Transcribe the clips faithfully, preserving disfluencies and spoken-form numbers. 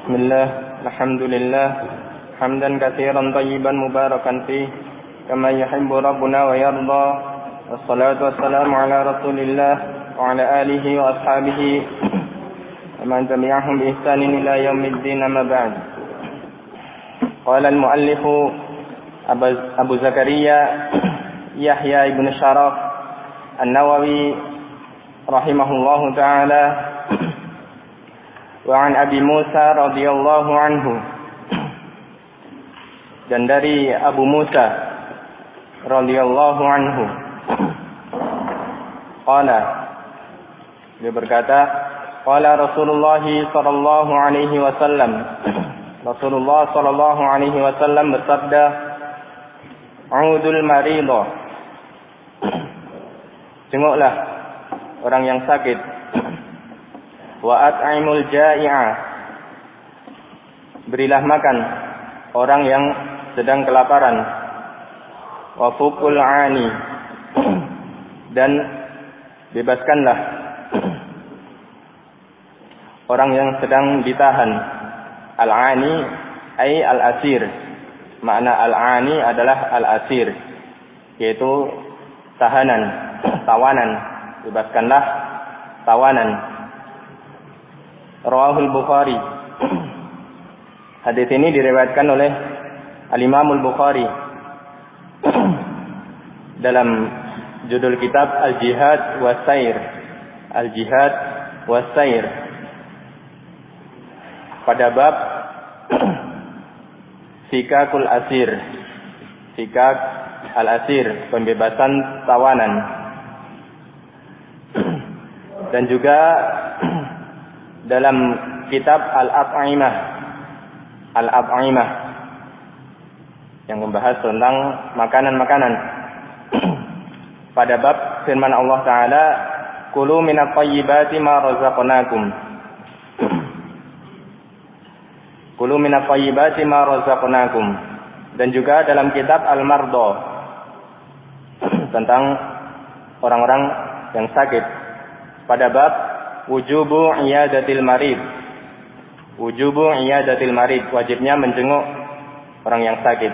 بسم الله الحمد لله حمدا كثيرا طيبا مباركا فيه كما يحب ربنا ويرضى والصلاة والسلام على رسول الله وعلى آله وأصحابه ومن تبعهم بإحسان إلى يوم الدين أما بعد. قال المؤلف أبو زكريا يحيى بن شرف النووي رحمه الله تعالى وعن أبي موسى رضي الله عنه, dan dari Abu Musa radhiyallahu anhu qala, dia berkata, qala Rasulullah sallallahu alaihi wasallam, Rasulullah sallallahu alaihi wasallam bersabda, "Udul marido, jenguklah orang yang sakit, wa at'imul ja'i'a, berilah makan orang yang sedang kelaparan, wa fuqul 'ani, dan bebaskanlah orang yang sedang ditahan. Al-'ani ay al-asir, makna al-'ani adalah al-asir, yaitu tahanan, tawanan, bebaskanlah tawanan." Rawahul Bukhari. Hadis ini diriwayatkan oleh Al-Imam Al-Bukhari dalam judul kitab Al-Jihad was-Sair. Al-Jihad was-Sair. Pada bab Fikakul Asir. Fikak al-Asir, pembebasan tawanan. Dan juga dalam kitab Al-At'imah, Al-At'imah yang membahas tentang makanan-makanan. Pada bab firman Allah Ta'ala, "Kulu minat thayyibati ma razaqnakum." Kulu minat thayyibati ma razaqnakum. Dan juga dalam kitab Al-Mardo tentang orang-orang yang sakit. Pada bab wujubu iyadatil marid. Wujubu iyadatil marid, wajibnya menjenguk orang yang sakit.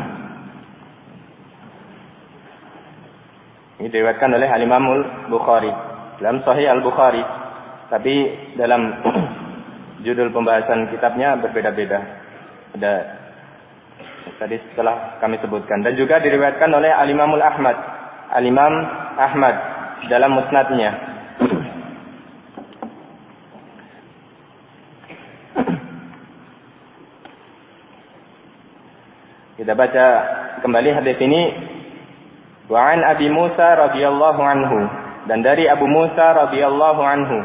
Ini diriwayatkan oleh Al-Imam Al-Bukhari dalam Sahih Al-Bukhari, tapi dalam judul pembahasan kitabnya berbeda-beda. Ada tadi setelah kami sebutkan, dan juga diriwayatkan oleh Al-Imam Ahmad, Al-Imam Ahmad dalam musnadnya. Kita baca kembali hadis ini. Wa an Abi Musa radhiyallahu anhu, dan dari Abu Musa radhiyallahu anhu.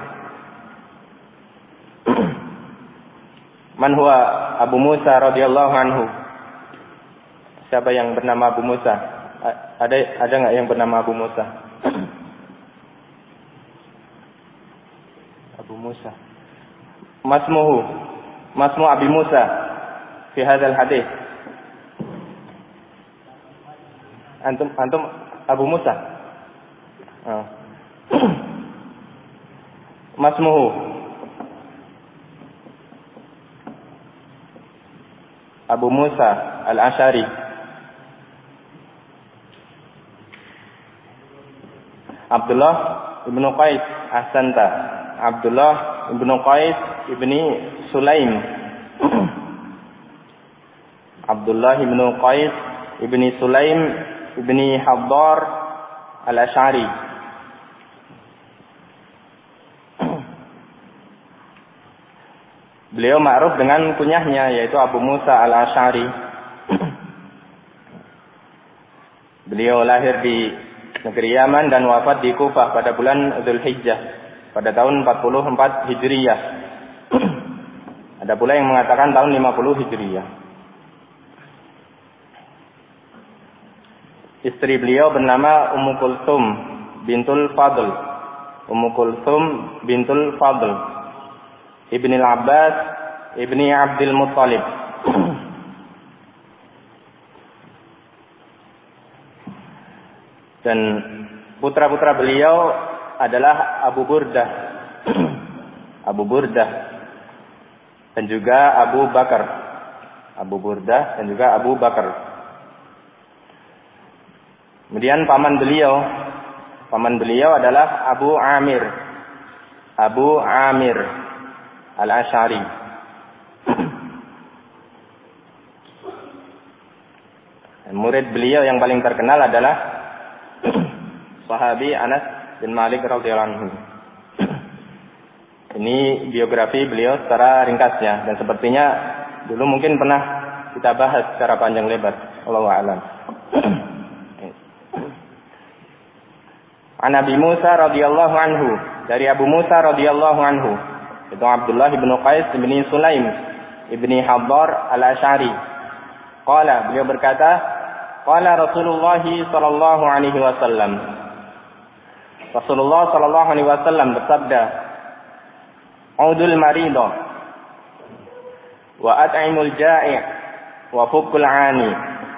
Man huwa Abu Musa radhiyallahu anhu? Siapa yang bernama Abu Musa? Ada ada enggak yang bernama Abu Musa? Abu Musa. Masmuhu, masmu Abi Musa fi hadzal hadis. Antum antum Abu Musa. Oh. Masmuhu. Abu Musa Al-Asy'ari. Abdullah ibnu Qais, ahsanta. Abdullah ibnu Qais ibni Sulaim. Abdullah ibnu Qais ibni Sulaim ibni Haddar Al-Asy'ari. Beliau ma'ruf dengan kunyahnya, yaitu Abu Musa Al-Asy'ari. Beliau lahir di negeri Yaman dan wafat di Kufah pada bulan Dzulhijjah pada tahun empat puluh empat Hijriyah. Ada pula yang mengatakan tahun lima puluh Hijriyah. Istri beliau bernama Ummu Kulthum bintul Fadl. Ummu Kulthum bintul Fadl Ibni Al-Abbas Ibni Abdul Muttalib. Dan putra-putra beliau adalah Abu Burdah. Abu Burdah dan juga Abu Bakar. Abu Burdah dan juga Abu Bakar. Kemudian paman beliau, paman beliau adalah Abu Amir. Abu Amir Al-Asy'ari. Murid beliau yang paling terkenal adalah sahabi Anas bin Malik radhiyallahu anhu. Ini biografi beliau secara ringkasnya, dan sepertinya dulu mungkin pernah kita bahas secara panjang lebar. Wallahu a'lam. An Abi Musa radhiyallahu anhu, dari Abu Musa radhiyallahu anhu, itu Abdullah bin Qais bin Sulaim bin Habbar Al-Asy'ari. Qala, beliau berkata, qala Rasulullah sallallahu alaihi wasallam. Rasulullah sallallahu alaihi wasallam bersabda, "Udul marido wa at'imul ja'i' wa fukul 'ani."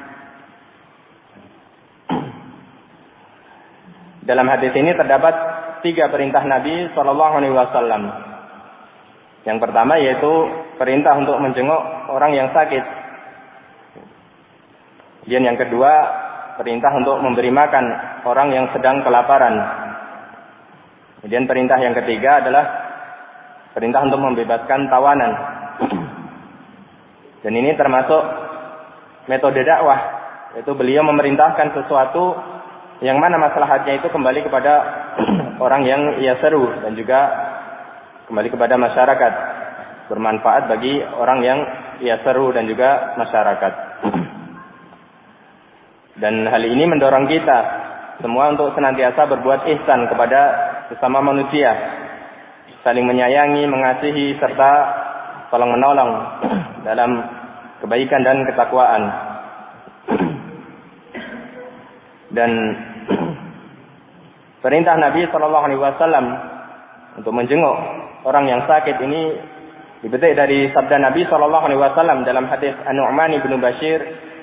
Dalam hadis ini terdapat tiga perintah Nabi sallallahu alaihi wasallam. Yang pertama yaitu perintah untuk menjenguk orang yang sakit. Kemudian yang kedua, perintah untuk memberi makan orang yang sedang kelaparan. Kemudian perintah yang ketiga adalah perintah untuk membebaskan tawanan. Dan ini termasuk metode dakwah, yaitu beliau memerintahkan sesuatu yang mana maslahatnya itu kembali kepada orang yang ia seru dan juga kembali kepada masyarakat, bermanfaat bagi orang yang ia seru dan juga masyarakat. Dan hal ini mendorong kita semua untuk senantiasa berbuat ihsan kepada sesama manusia, saling menyayangi, mengasihi, serta tolong menolong dalam kebaikan dan ketakwaan. Dan perintah Nabi Shallallahu Alaihi Wasallam untuk menjenguk orang yang sakit ini dipetik dari sabda Nabi Shallallahu Alaihi Wasallam dalam hadis An-Nu'man bin Bashir,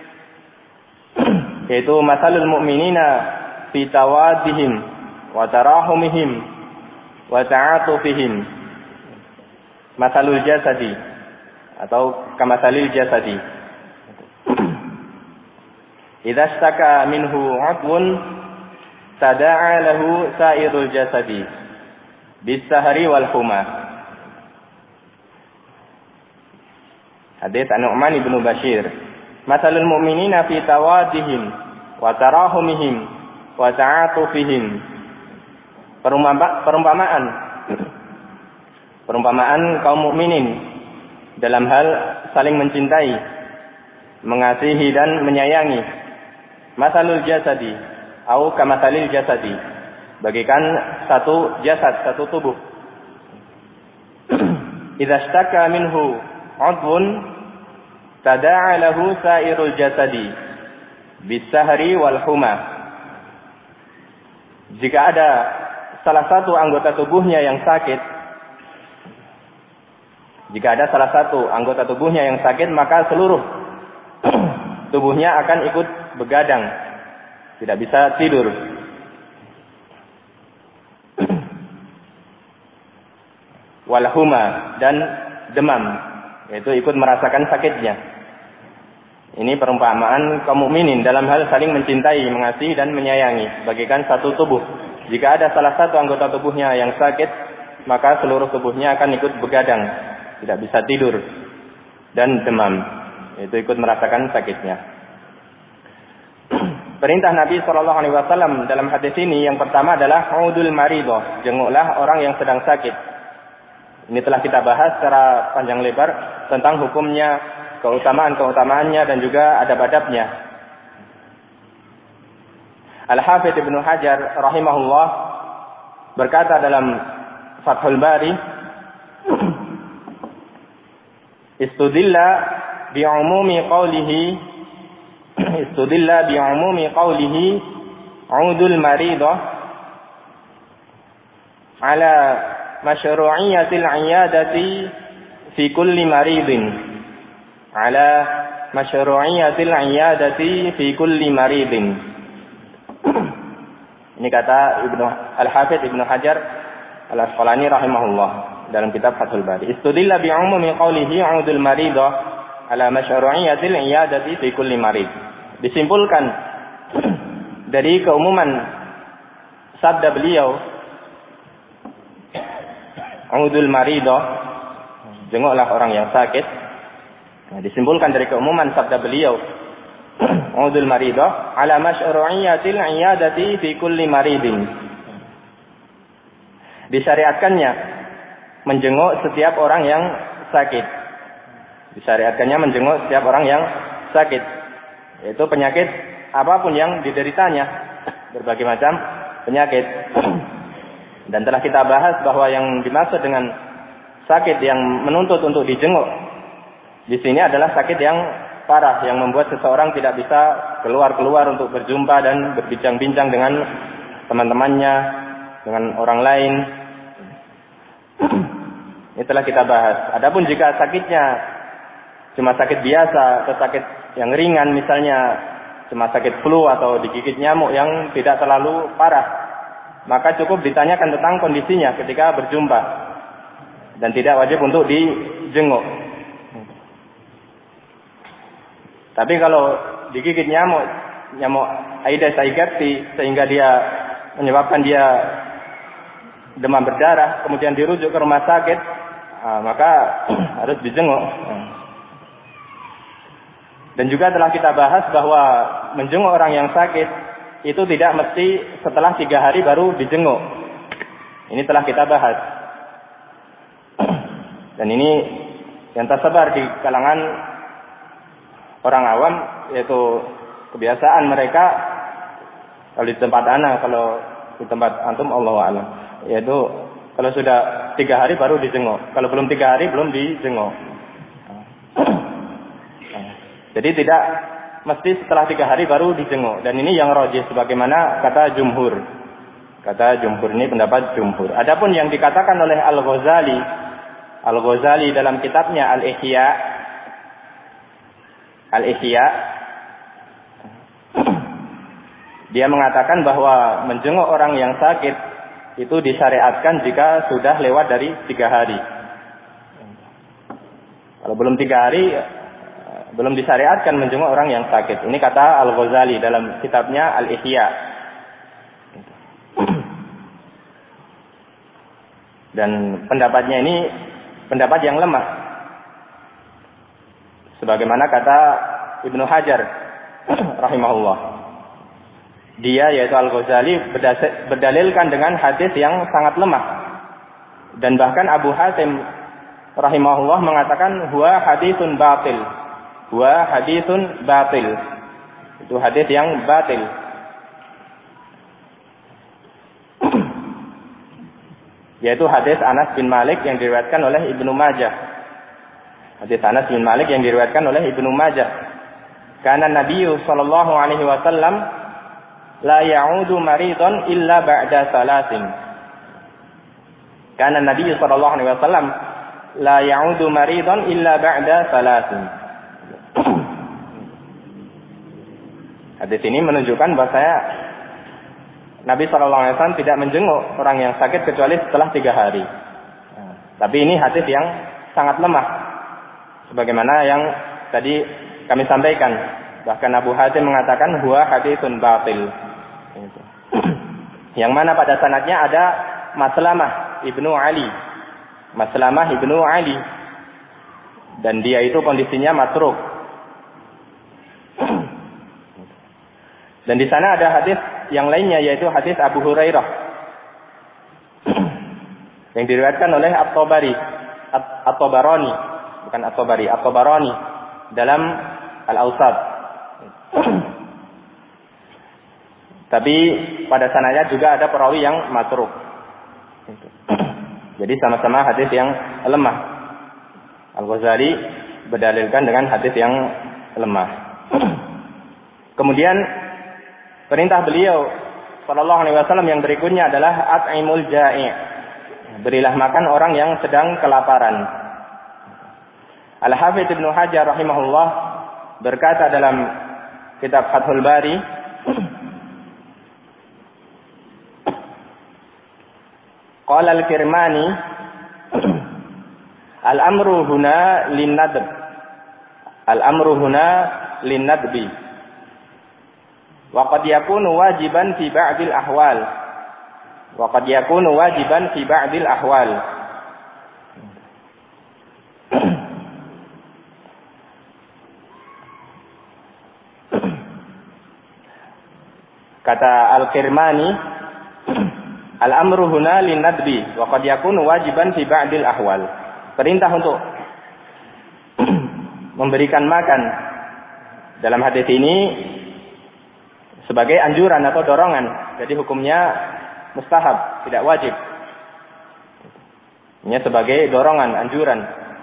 yaitu masalul mu'minina fi tawadihim wa tarahumihim wa ta'atufihim masalul jasadi atau kamasalil jasadi idza istaka minhu 'udwun tada'a lahu sa'irul jasadi bis-sahri wal huma. Hadis An-Nu'man bin Bashir, masalul mu'minina fi tawadihim wa tarahumihim wa ta'atufihim. Perumpama, perumpamaan perumpamaan kaum mukminin dalam hal saling mencintai, mengasihi dan menyayangi. Masalul jasadi au kamasalil jasadi, bagikan satu jasad, satu tubuh. Idza ishtaka minhu 'udwun tada'a lahu sa'irul jasadi bis-sahri wal huma. Jika ada salah satu anggota tubuhnya yang sakit, jika ada salah satu anggota tubuhnya yang sakit, maka seluruh tubuhnya akan ikut begadang, tidak bisa tidur. Wal huma, dan demam, yaitu ikut merasakan sakitnya. Ini perumpamaan kaum mukminin dalam hal saling mencintai, mengasihi dan menyayangi, bagikan satu tubuh. Jika ada salah satu anggota tubuhnya yang sakit, maka seluruh tubuhnya akan ikut begadang, tidak bisa tidur dan demam, yaitu ikut merasakan sakitnya. Perintah Nabi shallallahu alaihi wasallam dalam hadis ini yang pertama adalah udul marido, jenguklah orang yang sedang sakit. Ini telah kita bahas secara panjang lebar tentang hukumnya, keutamaan-keutamaannya dan juga adab-adabnya. Al-Hafidz Ibnu Hajar rahimahullah berkata dalam Fathul Bari, istudilla bi'umumi qawlihi istudilla bi'umumi qawlihi 'udul maridah ala masyru'iyyatil 'iyadati fi kulli maridin ala masyru'iyyatil 'iyadati fi kulli maridin. Ini kata Ibnu Al-Hafidz Ibnu Hajar Al-Asqalani rahimahullah. dalam kitab Fathul Bari. Istudilla bi umumi qawlihi 'udul marido ala masyru'iyyatil iyadati fi kulli marid. Disimpulkan dari keumuman sabda beliau 'udul marido, jenguklah orang yang sakit. Nah, disimpulkan dari keumuman sabda beliau 'udul marido ala masyru'iyyatil iyadati fi kulli maridin. Disyariatkannya menjenguk setiap orang yang sakit. Disyariatkannya menjenguk setiap orang yang sakit, yaitu penyakit apapun yang dideritanya, berbagai macam penyakit. Dan telah kita bahas bahwa yang dimaksud dengan sakit yang menuntut untuk dijenguk di sini adalah sakit yang parah, yang membuat seseorang tidak bisa keluar-keluar untuk berjumpa dan berbincang-bincang dengan teman-temannya, dengan orang lain. Ini telah kita bahas. Adapun jika sakitnya cuma sakit biasa atau sakit yang ringan, misalnya cuma sakit flu atau digigit nyamuk yang tidak terlalu parah, maka cukup ditanyakan tentang kondisinya ketika berjumpa dan tidak wajib untuk dijenguk. Tapi kalau digigit nyamuk, nyamuk Aedes aegypti sehingga dia menyebabkan dia demam berdarah, kemudian dirujuk ke rumah sakit, nah, maka harus dijenguk. Dan juga telah kita bahas bahwa menjenguk orang yang sakit itu tidak mesti setelah tiga hari baru dijenguk. Ini telah kita bahas. Dan ini yang tersebar di kalangan orang awam, yaitu kebiasaan mereka kalau di tempat ana, kalau di tempat antum Allahu a'lam, yaitu kalau sudah tiga hari baru dijenguk, kalau belum tiga hari belum dijenguk. Jadi tidak mesti setelah tiga hari baru dijenguk, dan ini yang rajih sebagaimana kata jumhur. Kata jumhur, ini pendapat jumhur. Adapun yang dikatakan oleh Al-Ghazali, Al-Ghazali dalam kitabnya Al-Ihya, Al-Ihya, dia mengatakan bahwa menjenguk orang yang sakit itu disyariatkan jika sudah lewat dari tiga hari. Kalau belum tiga hari, belum disyariatkan menjenguk orang yang sakit. Ini kata Al-Ghazali dalam kitabnya Al-Ihya. Dan pendapatnya ini pendapat yang lemah. Sebagaimana kata Ibnu Hajar rahimahullah. Dia, yaitu Al-Ghazali, berdalilkan dengan hadis yang sangat lemah. Dan bahkan Abu Hatim rahimahullah mengatakan huwa haditsun batil. Huwa haditsun batil. Itu hadis yang batil. Yaitu hadis Anas bin Malik yang diriwayatkan oleh Ibnu Majah. Hadis Anas bin Malik yang diriwayatkan oleh Ibnu Majah. Karena Nabi sallallahu alaihi wasallam la ya'udu maridun illa ba'da salasin. Karena Nabi sallallahu alaihi wasallam la ya'udu maridun illa ba'da salasin. Hadis ini menunjukkan bahwa saya Nabi shallallahu alaihi wasallam tidak menjenguk orang yang sakit kecuali setelah tiga hari. Nah, tapi ini hadis yang sangat lemah, sebagaimana yang tadi kami sampaikan. Bahkan Abu Hatim mengatakan huwa haditsun batil. Yang mana pada sanadnya ada Maslamah ibnu Ali, Maslamah ibnu Ali, dan dia itu kondisinya matruk. Dan di sana ada hadis yang lainnya, yaitu hadis Abu Hurairah yang diriwayatkan oleh At-Tabari, At-Tabarani, bukan At-Tabari, At-Tabarani dalam Al-Awsat. Tapi pada sanadnya juga ada perawi yang matruk. Jadi sama-sama hadis yang lemah. Al-Ghazali berdalilkan dengan hadis yang lemah. Kemudian perintah beliau sallallahu alaihi wasallam yang berikutnya adalah at'imul ja'i'. Berilah makan orang yang sedang kelaparan. Al-Hafidz Ibnu Hajar rahimahullah berkata dalam kitab Fathul Bari, qala al-Kirmani Al-amru huna linnadb. Al-amru huna linnadbi. Wa qad yakunu wajiban fi ba'dil ahwal. Wa qad yakunu wajiban fi ba'dil ahwal. Kata Al-Kirmani, al-amru huna linnadbi wa qad yakunu wajiban fi ba'dil ahwal. Perintah untuk memberikan makan dalam hadis ini sebagai anjuran atau dorongan. Jadi hukumnya mustahab, tidak wajib. Ini sebagai dorongan, anjuran.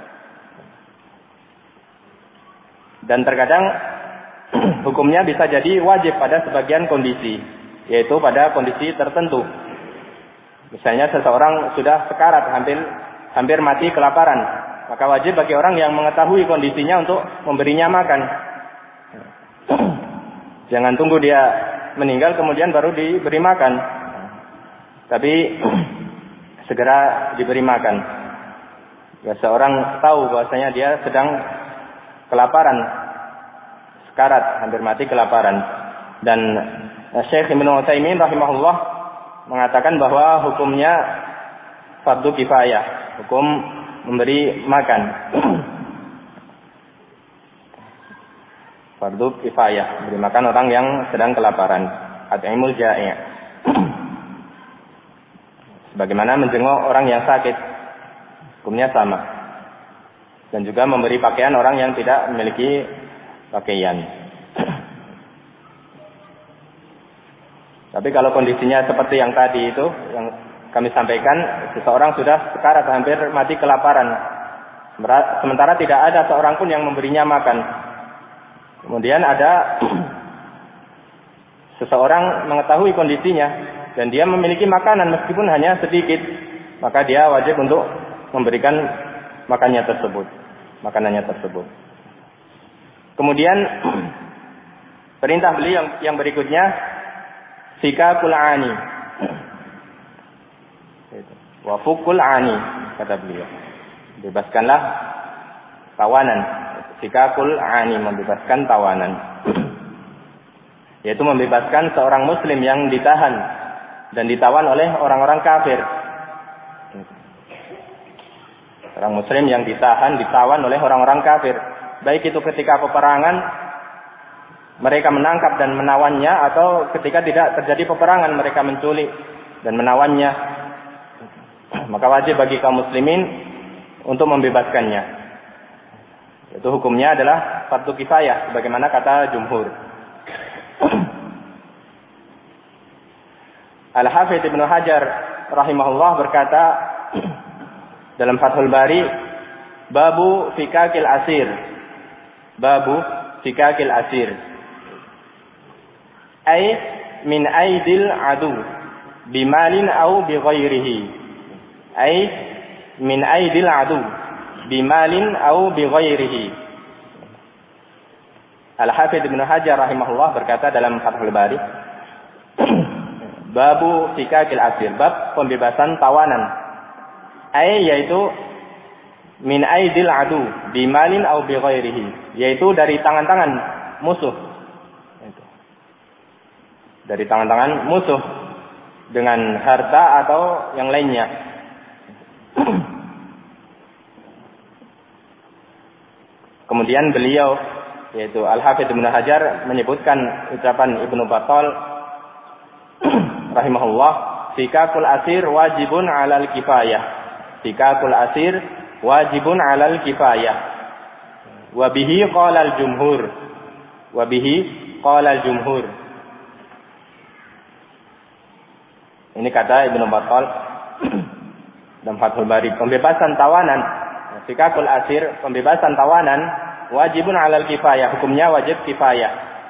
Dan terkadang hukumnya bisa jadi wajib pada sebagian kondisi, yaitu pada kondisi tertentu. Misalnya seseorang sudah sekarat, hampir hampir mati kelaparan, maka wajib bagi orang yang mengetahui kondisinya untuk memberinya makan. Jangan tunggu dia meninggal kemudian baru diberi makan, tapi segera diberi makan. Ya, seorang tahu bahwasanya dia sedang kelaparan, sekarat, hampir mati kelaparan. Dan Syekh Ibnu Utsaimin rahimahullah mengatakan bahwa hukumnya fardu kifayah, hukum memberi makan. Fardu kifayah, memberi makan orang yang sedang kelaparan. At'imul ja'i'. Sebagaimana menjenguk orang yang sakit, hukumnya sama. Dan juga memberi pakaian orang yang tidak memiliki pakaian. Tapi kalau kondisinya seperti yang tadi itu, yang kami sampaikan, seseorang sudah sekarat, hampir mati kelaparan, sementara tidak ada seorang pun yang memberinya makan. Kemudian ada seseorang mengetahui kondisinya dan dia memiliki makanan meskipun hanya sedikit, maka dia wajib untuk memberikan makannya tersebut, makanannya tersebut. Kemudian perintah beliau yang, yang berikutnya, sikakul ani. Wa fukul ani, kata beliau. Bebaskanlah tawanan. Sikakul ani, membebaskan tawanan. Yaitu membebaskan seorang muslim yang ditahan dan ditawan oleh orang-orang kafir. Orang muslim yang ditahan, ditawan oleh orang-orang kafir. Baik itu ketika peperangan, mereka menangkap dan menawannya, atau ketika tidak terjadi peperangan, mereka menculik dan menawannya. Maka wajib bagi kaum muslimin untuk membebaskannya. Itu hukumnya adalah fardu kifayah, sebagaimana kata jumhur. Al-Hafidz Ibnu Hajar rahimahullah berkata dalam Fathul Bari, babu fikakil asir. Babu fikakil asir. Ay min aidil adu bimalin au bighairihi. Ay min aidil adu bimalin au bighairihi. Al-Hafidz Ibnu Hajar rahimahullah berkata dalam Fathul Bari, babu fikakil asir, bab pembebasan tawanan. Ay yaitu min aidil adu bimalin au bighairihi, yaitu dari tangan-tangan musuh. Dari tangan-tangan musuh dengan harta atau yang lainnya. Kemudian beliau, yaitu Al-Hafidz Ibnu Hajar, menyebutkan ucapan Ibnu Battal rahimahullah, fikakul asir wajibun 'alal kifayah. Fikakul asir wajibun 'alal kifayah. Wa bihi qala al-jumhur. Wa bihi qala al-jumhur. Ini kata Ibnu Battal dalam Fathul Bari, pembebasan tawanan, fikakul asir, pembebasan tawanan wajibun 'alal kifayah, hukumnya wajib kifayah.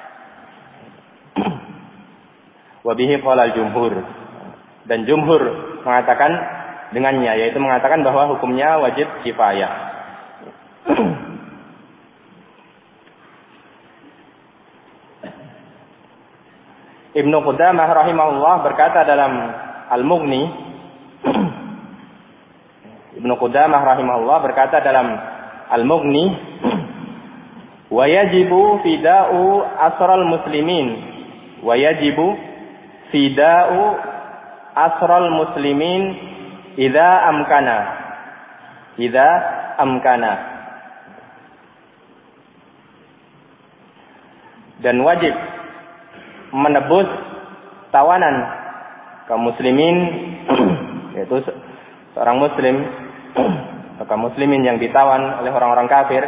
Wa bihi qala al-jumhur, dan jumhur mengatakan dengannya, yaitu mengatakan bahwa hukumnya wajib kifayah. Ibnu Qudamah rahimahullah berkata dalam Al-Mughni, Ibnu Ibnu Qudamah rahimahullah berkata dalam Al-Mughni, wa yajibu fida'u asral muslimin wa yajibu fida'u asral muslimin idza amkana idza amkana, dan wajib menebus tawanan kaum muslimin, yaitu seorang muslim atau kaum muslimin yang ditawan oleh orang-orang kafir,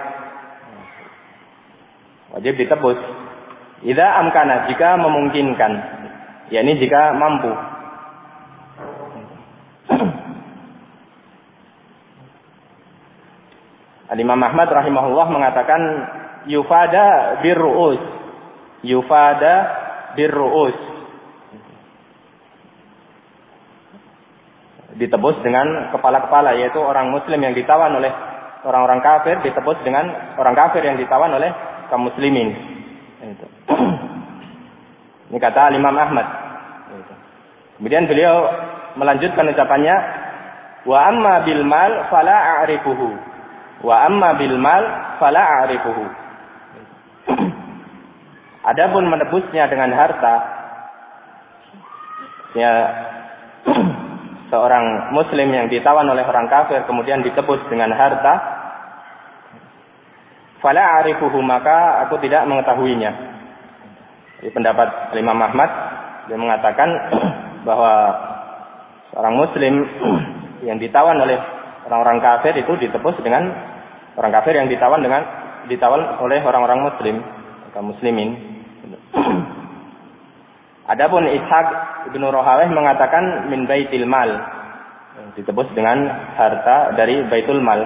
wajib ditebus idza amkana, jika memungkinkan, yakni jika mampu. Al-Imam Ahmad rahimahullah mengatakan yufada birru'us, yufada birru'us, ditebus dengan kepala-kepala, yaitu orang muslim yang ditawan oleh orang-orang kafir ditebus dengan orang kafir yang ditawan oleh kaum muslimin. Ini kata Imam Ahmad. Kemudian beliau melanjutkan ucapannya, wa amma bil mal fala a'rifuhu, wa amma bil mal fala a'rifuhu. Adapun menebusnya dengan harta, ya seorang muslim yang ditawan oleh orang kafir kemudian ditebus dengan harta, fala a'rifuhu, maka aku tidak mengetahuinya. Di pendapat Imam Ahmad, dia mengatakan bahwa seorang muslim yang ditawan oleh orang-orang kafir itu ditebus dengan orang kafir yang ditawan dengan ditawan oleh orang-orang muslim, kaum muslimin. Adapun Ishaq Ibnu Rahawayh mengatakan min baitil mal, ditebus dengan harta dari baitul mal.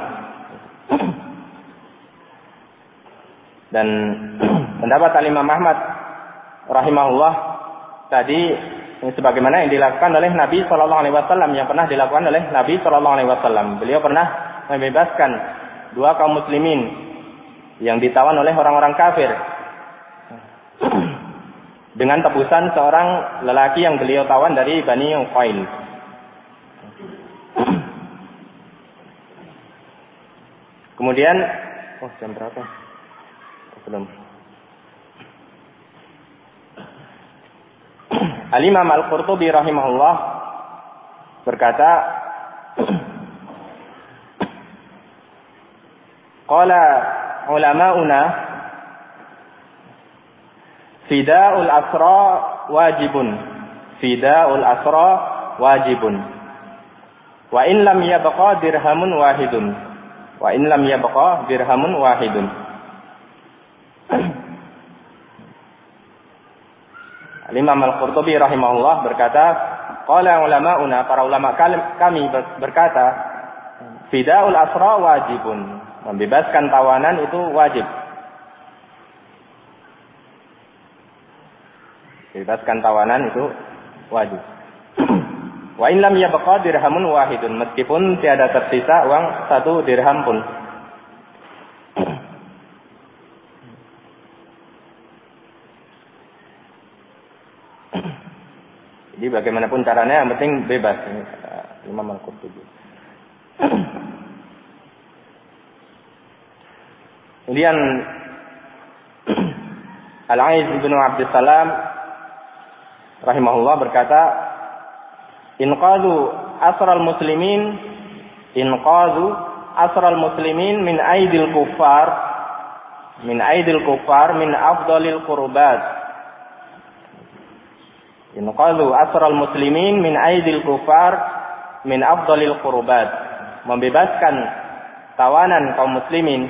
Dan pendapat Imam Ahmad rahimahullah tadi sebagaimana yang dilakukan oleh Nabi sallallahu alaihi wasallam, yang pernah dilakukan oleh Nabi sallallahu alaihi wasallam. Beliau pernah membebaskan dua kaum muslimin yang ditawan oleh orang-orang kafir dengan tebusan seorang lelaki yang beliau tawan dari Bani Uqail. Kemudian, oh jam berapa? Belum. Al-Imam Al-Qurtubi rahimahullah berkata, qala ulama'una fida'ul asra wajibun, fida'ul asra wajibun, wa in lam yabqa dirhamun wahidun, wa in lam yabqa dirhamun wahidun. Imam Al-Qurtubi rahimahullah berkata, qala ulama'una, para ulama kami berkata, fida'ul asra wajibun, membebaskan tawanan itu wajib. Bebaskan tawanan itu wajib. Wa in lam yabqa dirhamun wahidun, meskipun tiada tersisa uang satu dirham pun. Jadi bagaimanapun caranya yang penting bebas. Imam Al-Qurtubi. Kemudian Al-Aiz bin Abdus Salam rahimahullah berkata, inqadhu asral muslimin, inqadhu asral muslimin min aidil kuffar, min aidil kuffar min afdalil qurbat. Inqadhu asral muslimin min aidil kuffar min afdalil qurbat. Membebaskan tawanan kaum muslimin,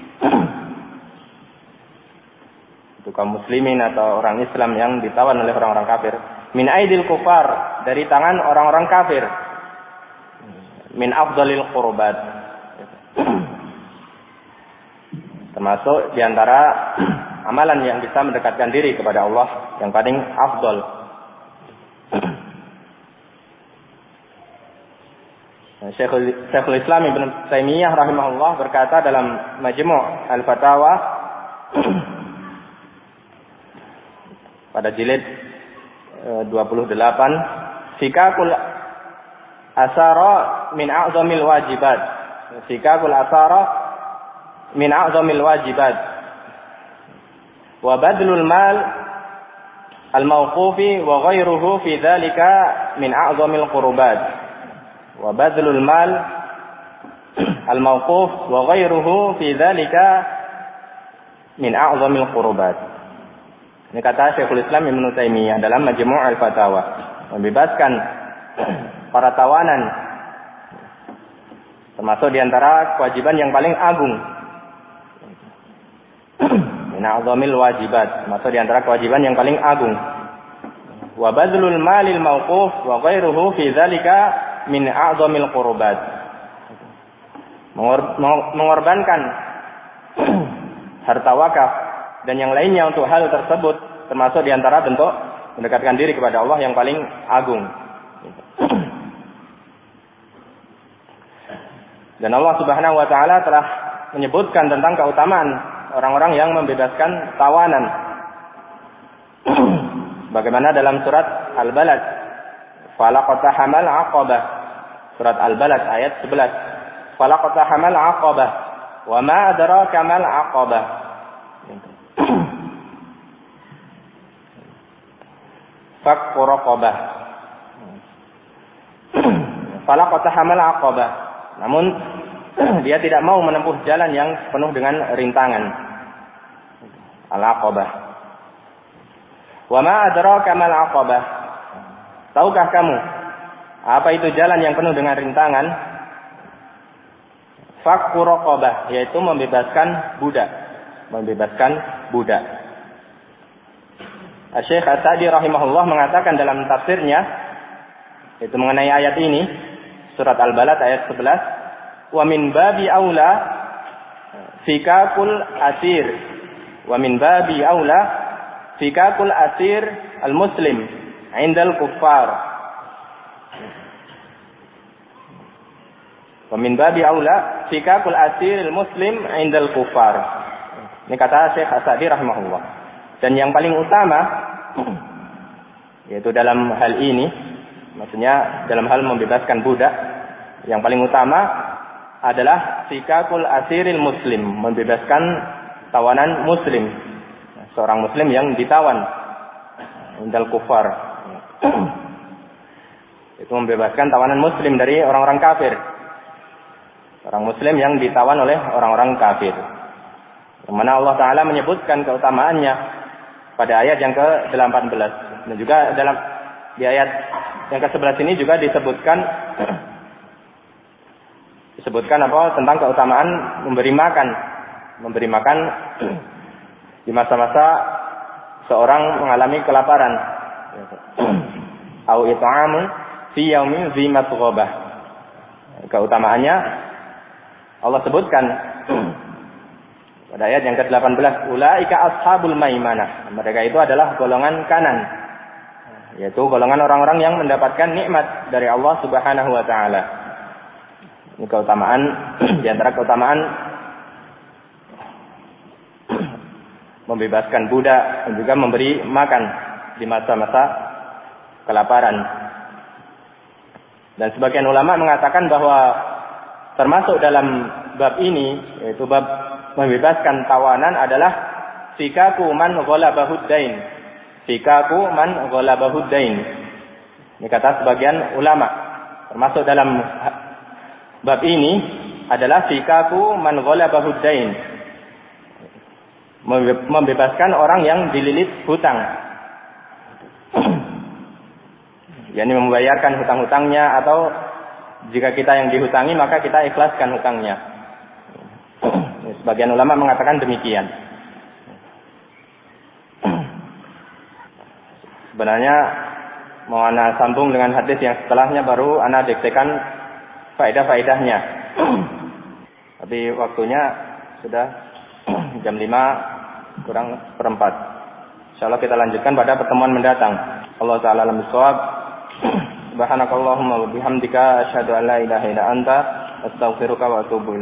itu kaum muslimin atau orang Islam yang ditawan oleh orang-orang kafir, min aidil kufar, dari tangan orang-orang kafir, min afdalil qurbat, termasuk diantara amalan yang bisa mendekatkan diri kepada Allah yang paling afdal. Syekhul, Syekhul Islam Ibn Taimiyah rahimahullah berkata dalam Majmu' Al-Fatawa pada jilid dua puluh delapan, fikakul asara min a'zamil wajibat, fikakul asara min a'zamil wajibat. Wa badlul mal al-mawqufi wa ghairuhu fi dzalika min a'zamil qurbat. Wa badlul mal al-mawquf wa ghairuhu fi dzalika min a'zamil qurbat. Ini kata Syekhul Islam Ibnu Taimiyah dalam Majmu' al-Fatawa, membebaskan para tawanan termasuk di antara kewajiban yang paling agung. Min a'zamil wajibat, termasuk di antara kewajiban yang paling agung. Wa badlul malil mauquf wa ghairuhu fi dzalika min a'zamil qurbat. Mengorbankan harta wakaf dan yang lainnya untuk hal tersebut termasuk di antara bentuk mendekatkan diri kepada Allah yang paling agung. Dan Allah Subhanahu wa taala telah menyebutkan tentang keutamaan orang-orang yang membebaskan tawanan. Bagaimana dalam surat Al-Balad, falaqatahamal 'aqabah. Surat Al-Balad ayat sebelas. Falaqatahamal 'aqabah. Wa ma adraka mal 'aqabah. Fakku raqabah. Falaqatahamal 'aqabah. Namun dia tidak mau menempuh jalan yang penuh dengan rintangan. Al-'aqabah. Wa ma adraka mal 'aqabah. Tahukah kamu apa itu jalan yang penuh dengan rintangan? Fakku raqabah, yaitu membebaskan budak. Membebaskan budak. Syekh As-Sa'di rahimahullah mengatakan dalam tafsirnya, itu mengenai ayat ini, surat Al-Balad ayat sebelas, wa min babi aula fikakul asir, wa min babi aula fikakul asir al-muslim indal kuffar. Wa min babi aula fikakul asir al-muslim indal kuffar. Ini kata Syekh As-Sa'di rahimahullah. Dan yang paling utama, yaitu dalam hal ini, maksudnya dalam hal membebaskan budak, yang paling utama adalah fikakul asiril muslim, membebaskan tawanan muslim, seorang muslim yang ditawan indal kufar. Itu membebaskan tawanan muslim dari orang-orang kafir, orang muslim yang ditawan oleh orang-orang kafir. Yang mana Allah Ta'ala menyebutkan keutamaannya pada ayat yang ke delapan belas. Dan juga dalam di ayat yang ke sebelas ini juga disebutkan disebutkan apa tentang keutamaan memberi makan, memberi makan di masa-masa seorang mengalami kelaparan. Au it'amun fi yaumin dzi masghobah. Keutamaannya Allah sebutkan pada ayat yang ke delapan belas, ulaika ashabul maimanah. Mereka itu adalah golongan kanan, yaitu golongan orang-orang yang mendapatkan nikmat dari Allah Subhanahu wa taala. Ini keutamaan di antara keutamaan membebaskan budak dan juga memberi makan di masa-masa kelaparan. Dan sebagian ulama mengatakan bahwa termasuk dalam bab ini, yaitu bab membebaskan tawanan, adalah fikaku man ghalabahud dain. Fikaku man ghalabahud dain. Ini kata sebagian ulama. Termasuk dalam bab ini adalah fikaku man ghalabahud dain. Membebaskan orang yang dililit hutang. yakni membayarkan hutang-hutangnya, atau jika kita yang dihutangi maka kita ikhlaskan hutangnya. Sebagian ulama mengatakan demikian. Sebenarnya mau ana sambung dengan hadis yang setelahnya, baru ana diktekan faedah-faedahnya. Tapi waktunya sudah jam lima kurang seperempat. Insyaallah kita lanjutkan pada pertemuan mendatang. Allah taala alam bisawab. Subhanakallahumma wa bihamdika asyhadu an la ilaha illa anta astaghfiruka wa atubu ilaik.